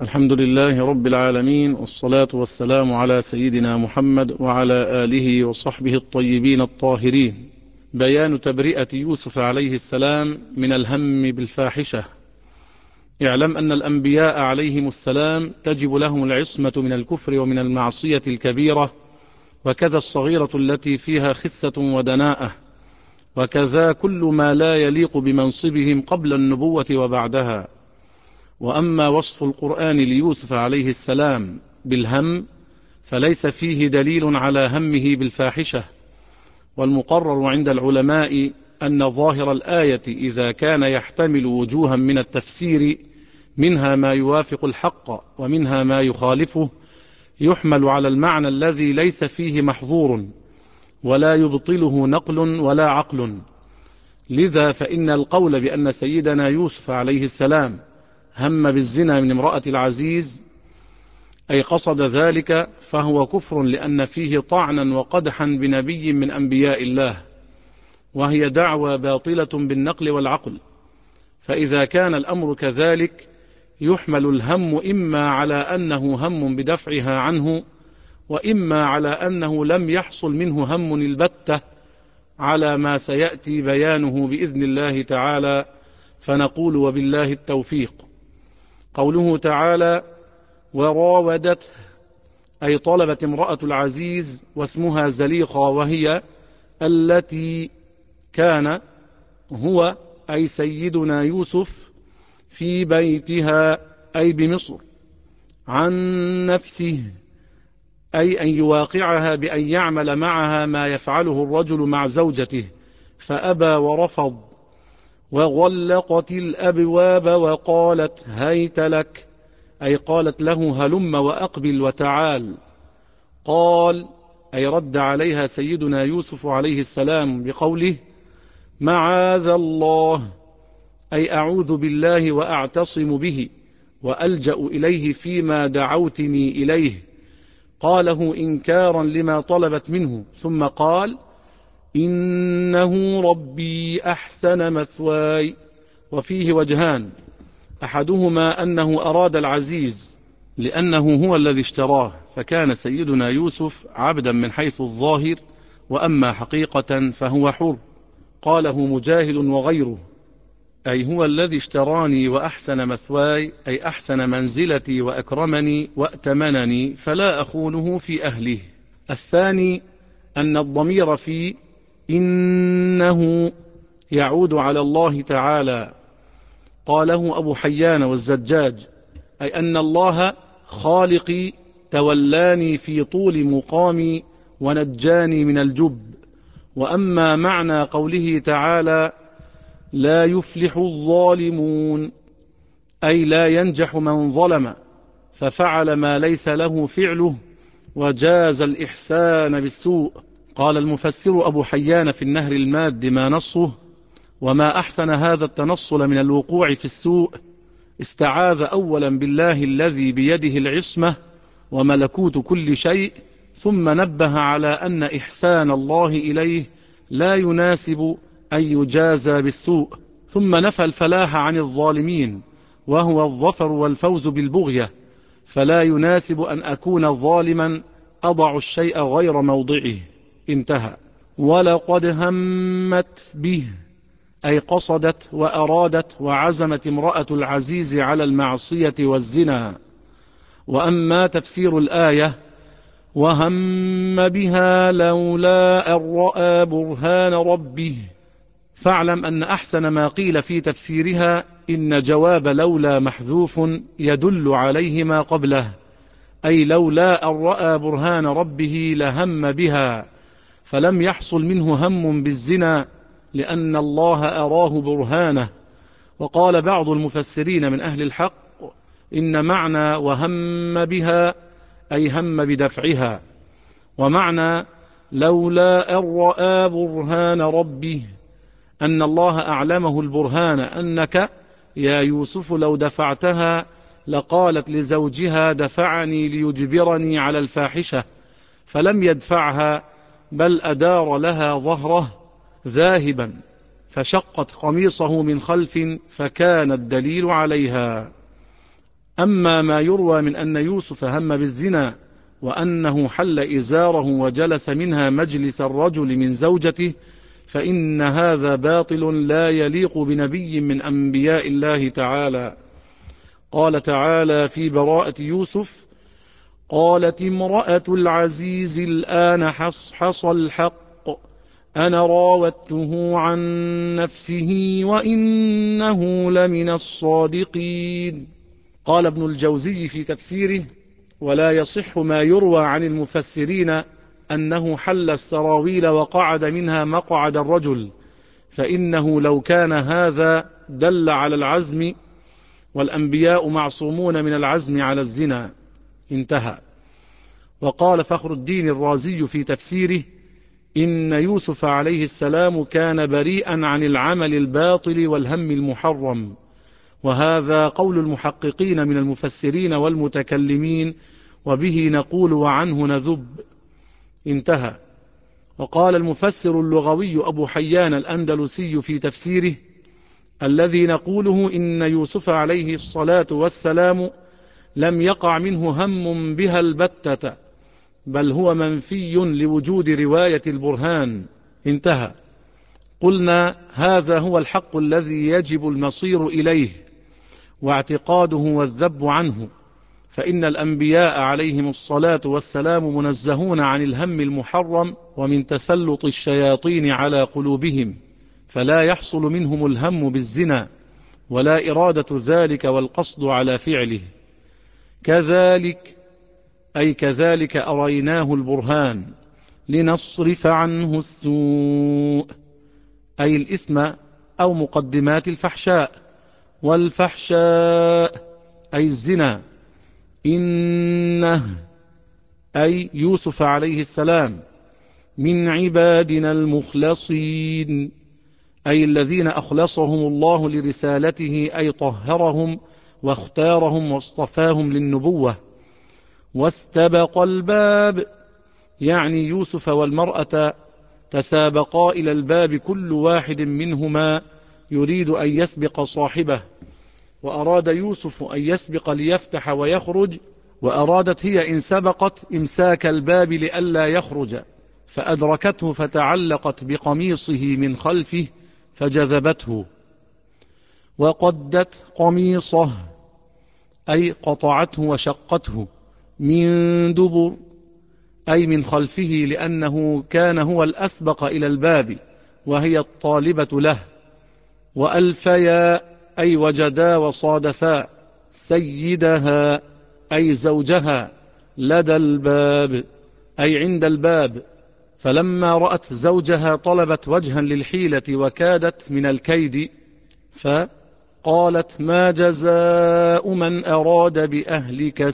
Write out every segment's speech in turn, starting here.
الحمد لله رب العالمين، والصلاة والسلام على سيدنا محمد وعلى آله وصحبه الطيبين الطاهرين. بيان تبرئة يوسف عليه السلام من الهم بالفاحشة. اعلم أن الأنبياء عليهم السلام تجب لهم العصمة من الكفر ومن المعصية الكبيرة، وكذا الصغيرة التي فيها خسة ودناءة، وكذا كل ما لا يليق بمنصبهم قبل النبوة وبعدها. وأما وصف القرآن ليوسف عليه السلام بالهم فليس فيه دليل على همه بالفاحشة، والمقرر عند العلماء أن ظاهر الآية إذا كان يحتمل وجوها من التفسير، منها ما يوافق الحق ومنها ما يخالفه، يحمل على المعنى الذي ليس فيه محظور ولا يبطله نقل ولا عقل. لذا فإن القول بأن سيدنا يوسف عليه السلام هم بالزنا من امرأة العزيز أي قصد ذلك فهو كفر، لأن فيه طعنا وقدحا بنبي من أنبياء الله، وهي دعوى باطلة بالنقل والعقل. فإذا كان الأمر كذلك يحمل الهم إما على أنه هم بدفعها عنه، وإما على أنه لم يحصل منه هم البتة، على ما سيأتي بيانه بإذن الله تعالى. فنقول وبالله التوفيق. قوله تعالى: وراودته، أي طلبت امرأة العزيز واسمها زليخة، وهي التي كان هو أي سيدنا يوسف في بيتها أي بمصر عن نفسه، أي أن يواقعها بأن يعمل معها ما يفعله الرجل مع زوجته، فأبى ورفض. وغلقت الأبواب وقالت هيت لك، أي قالت له هلم وأقبل وتعال. قال أي رد عليها سيدنا يوسف عليه السلام بقوله معاذ الله، أي أعوذ بالله وأعتصم به وألجأ إليه فيما دعوتني إليه. قاله إنكارا لما طلبت منه، ثم قال إنه ربي أحسن مثواي. وفيه وجهان: أحدهما أنه أراد العزيز لأنه هو الذي اشتراه، فكان سيدنا يوسف عبدا من حيث الظاهر، وأما حقيقة فهو حر. قاله مجاهد وغيره، أي هو الذي اشتراني وأحسن مثواي، أي أحسن منزلتي وأكرمني وأتمنني، فلا أخونه في أهله. الثاني أن الضمير في إنه يعود على الله تعالى. قاله أبو حيان والزجاج، أي أن الله خالقي تولاني في طول مقامي ونجاني من الجب. وأما معنى قوله تعالى لا يفلح الظالمون، أي لا ينجح من ظلم ففعل ما ليس له فعله وجاز الإحسان بالسوء. قال المفسر أبو حيان في النهر الماد ما نصه: وما أحسن هذا التنصل من الوقوع في السوء، استعاذ أولا بالله الذي بيده العصمة وملكوت كل شيء، ثم نبه على أن إحسان الله إليه لا يناسب أن يجازى بالسوء، ثم نفى الفلاح عن الظالمين وهو الظفر والفوز بالبغية، فلا يناسب أن أكون ظالما أضع الشيء غير موضعه. انتهى. ولقد همت به، أي قصدت وأرادت وعزمت امرأة العزيز على المعصية والزنا. وأما تفسير الآية وهم بها لولا أن رأى برهان ربه، فاعلم أن أحسن ما قيل في تفسيرها إن جواب لولا محذوف يدل عليه ما قبله، أي لولا أن رأى برهان ربه لهم بها، فلم يحصل منه هم بالزنا لأن الله أراه برهانه. وقال بعض المفسرين من أهل الحق إن معنى وهم بها أي هم بدفعها، ومعنى لولا أن رأى برهان ربه أن الله أعلمه البرهان أنك يا يوسف لو دفعتها لقالت لزوجها دفعني ليجبرني على الفاحشة، فلم يدفعها بل أدار لها ظهره ذاهبا فشقت قميصه من خلف فكان الدليل عليها. أما ما يروى من أن يوسف هم بالزنا وأنه حل إزاره وجلس منها مجلس الرجل من زوجته فإن هذا باطل لا يليق بنبي من أنبياء الله تعالى. قال تعالى في براءة يوسف: قالت امرأة العزيز الآن حصحص الحق أنا راودته عن نفسه وإنه لمن الصادقين. قال ابن الجوزي في تفسيره: ولا يصح ما يروى عن المفسرين أنه حل السراويل وقعد منها مقعد الرجل، فإنه لو كان هذا دل على العزم، والأنبياء معصومون من العزم على الزنا. انتهى. وقال فخر الدين الرازي في تفسيره: إن يوسف عليه السلام كان بريئا عن العمل الباطل والهم المحرم، وهذا قول المحققين من المفسرين والمتكلمين، وبه نقول وعنه نذب. انتهى. وقال المفسر اللغوي أبو حيان الأندلسي في تفسيره: الذي نقوله إن يوسف عليه الصلاة والسلام لم يقع منه هم بها البتة، بل هو منفي لوجود رواية البرهان. انتهى. قلنا هذا هو الحق الذي يجب المصير إليه واعتقاده والذب عنه، فإن الأنبياء عليهم الصلاة والسلام منزهون عن الهم المحرم ومن تسلط الشياطين على قلوبهم، فلا يحصل منهم الهم بالزنا ولا إرادة ذلك والقصد على فعله. كذلك أي كذلك أريناه البرهان لنصرف عنه السوء أي الإثم أو مقدمات الفحشاء، والفحشاء أي الزنا. إنه أي يوسف عليه السلام من عبادنا المخلصين، أي الذين أخلصهم الله لرسالته، أي طهرهم واختارهم واصطفاهم للنبوة. واستبق الباب يعني يوسف والمرأة تسابقا إلى الباب، كل واحد منهما يريد أن يسبق صاحبه، وأراد يوسف أن يسبق ليفتح ويخرج، وأرادت هي إن سبقت إمساك الباب لئلا يخرج، فأدركته فتعلقت بقميصه من خلفه فجذبته. وقدت قميصه أي قطعته وشقته، من دبر أي من خلفه، لأنه كان هو الأسبق إلى الباب وهي الطالبة له. وألفيا أي وجدا وصادفا سيدها أي زوجها لدى الباب أي عند الباب، فلما رأت زوجها طلبت وجها للحيلة وكادت من الكيد، فقالت: ما جزاء من أراد بأهلك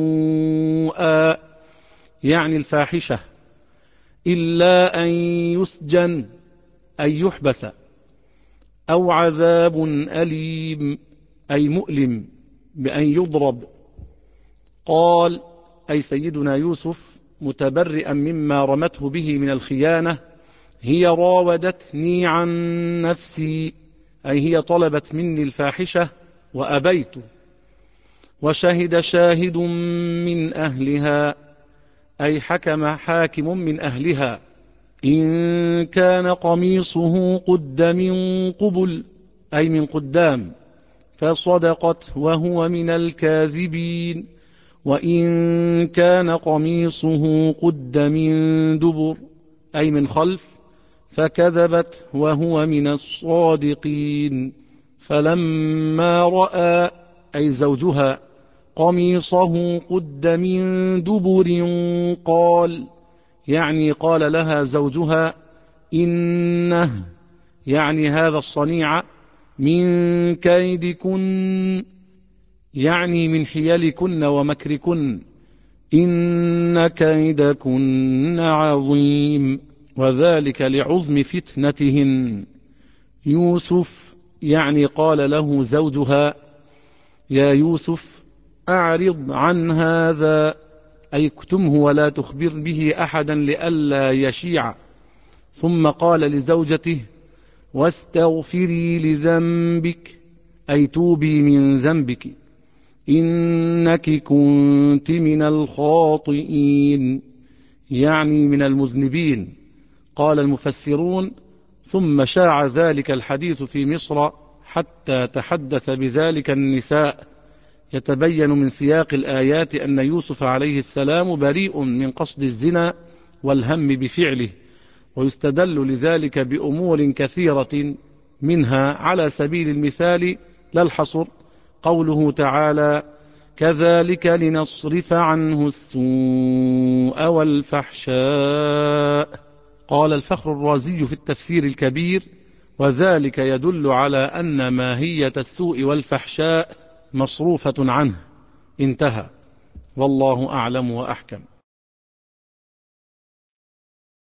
سوءا يعني الفاحشة إلا أن يسجن أي يحبس، أو عذاب أليم أي مؤلم بأن يضرب. قال أي سيدنا يوسف متبرئا مما رمته به من الخيانة: هي راودتني عن نفسي أي هي طلبت مني الفاحشة وأبيت. وشهد شاهد من أهلها أي حكم حاكم من أهلها: إن كان قميصه قد من قبل أي من قدام فصدقت وهو من الكاذبين، وإن كان قميصه قد من دبر أي من خلف فكذبت وهو من الصادقين. فلما رأى أي زوجها قميصه قد من دبر قال يعني قال لها زوجها: إنه يعني هذا الصنيع من كيدكن يعني من حيلكن ومكركن، إن كيدكن عظيم، وذلك لعظم فتنتهن. يوسف يعني قال له زوجها: يا يوسف أعرض عن هذا أي اكتمه ولا تخبر به أحدا لئلا يشيع. ثم قال لزوجته: واستغفري لذنبك أي توبي من ذنبك، إنك كنت من الخاطئين، يعني من المذنبين. قال المفسرون: ثم شاع ذلك الحديث في مصر حتى تحدث بذلك النساء، يتبين من سياق الآيات أن يوسف عليه السلام بريء من قصد الزنا والهم بفعله، ويستدل لذلك بأمور كثيرة، منها على سبيل المثال لا الحصر قوله تعالى: كذلك لنصرف عنه السوء والفحشاء. قال الفخر الرازي في التفسير الكبير: وذلك يدل على أن ماهية السوء والفحشاء مصروفة عنه. انتهى، والله أعلم وأحكم.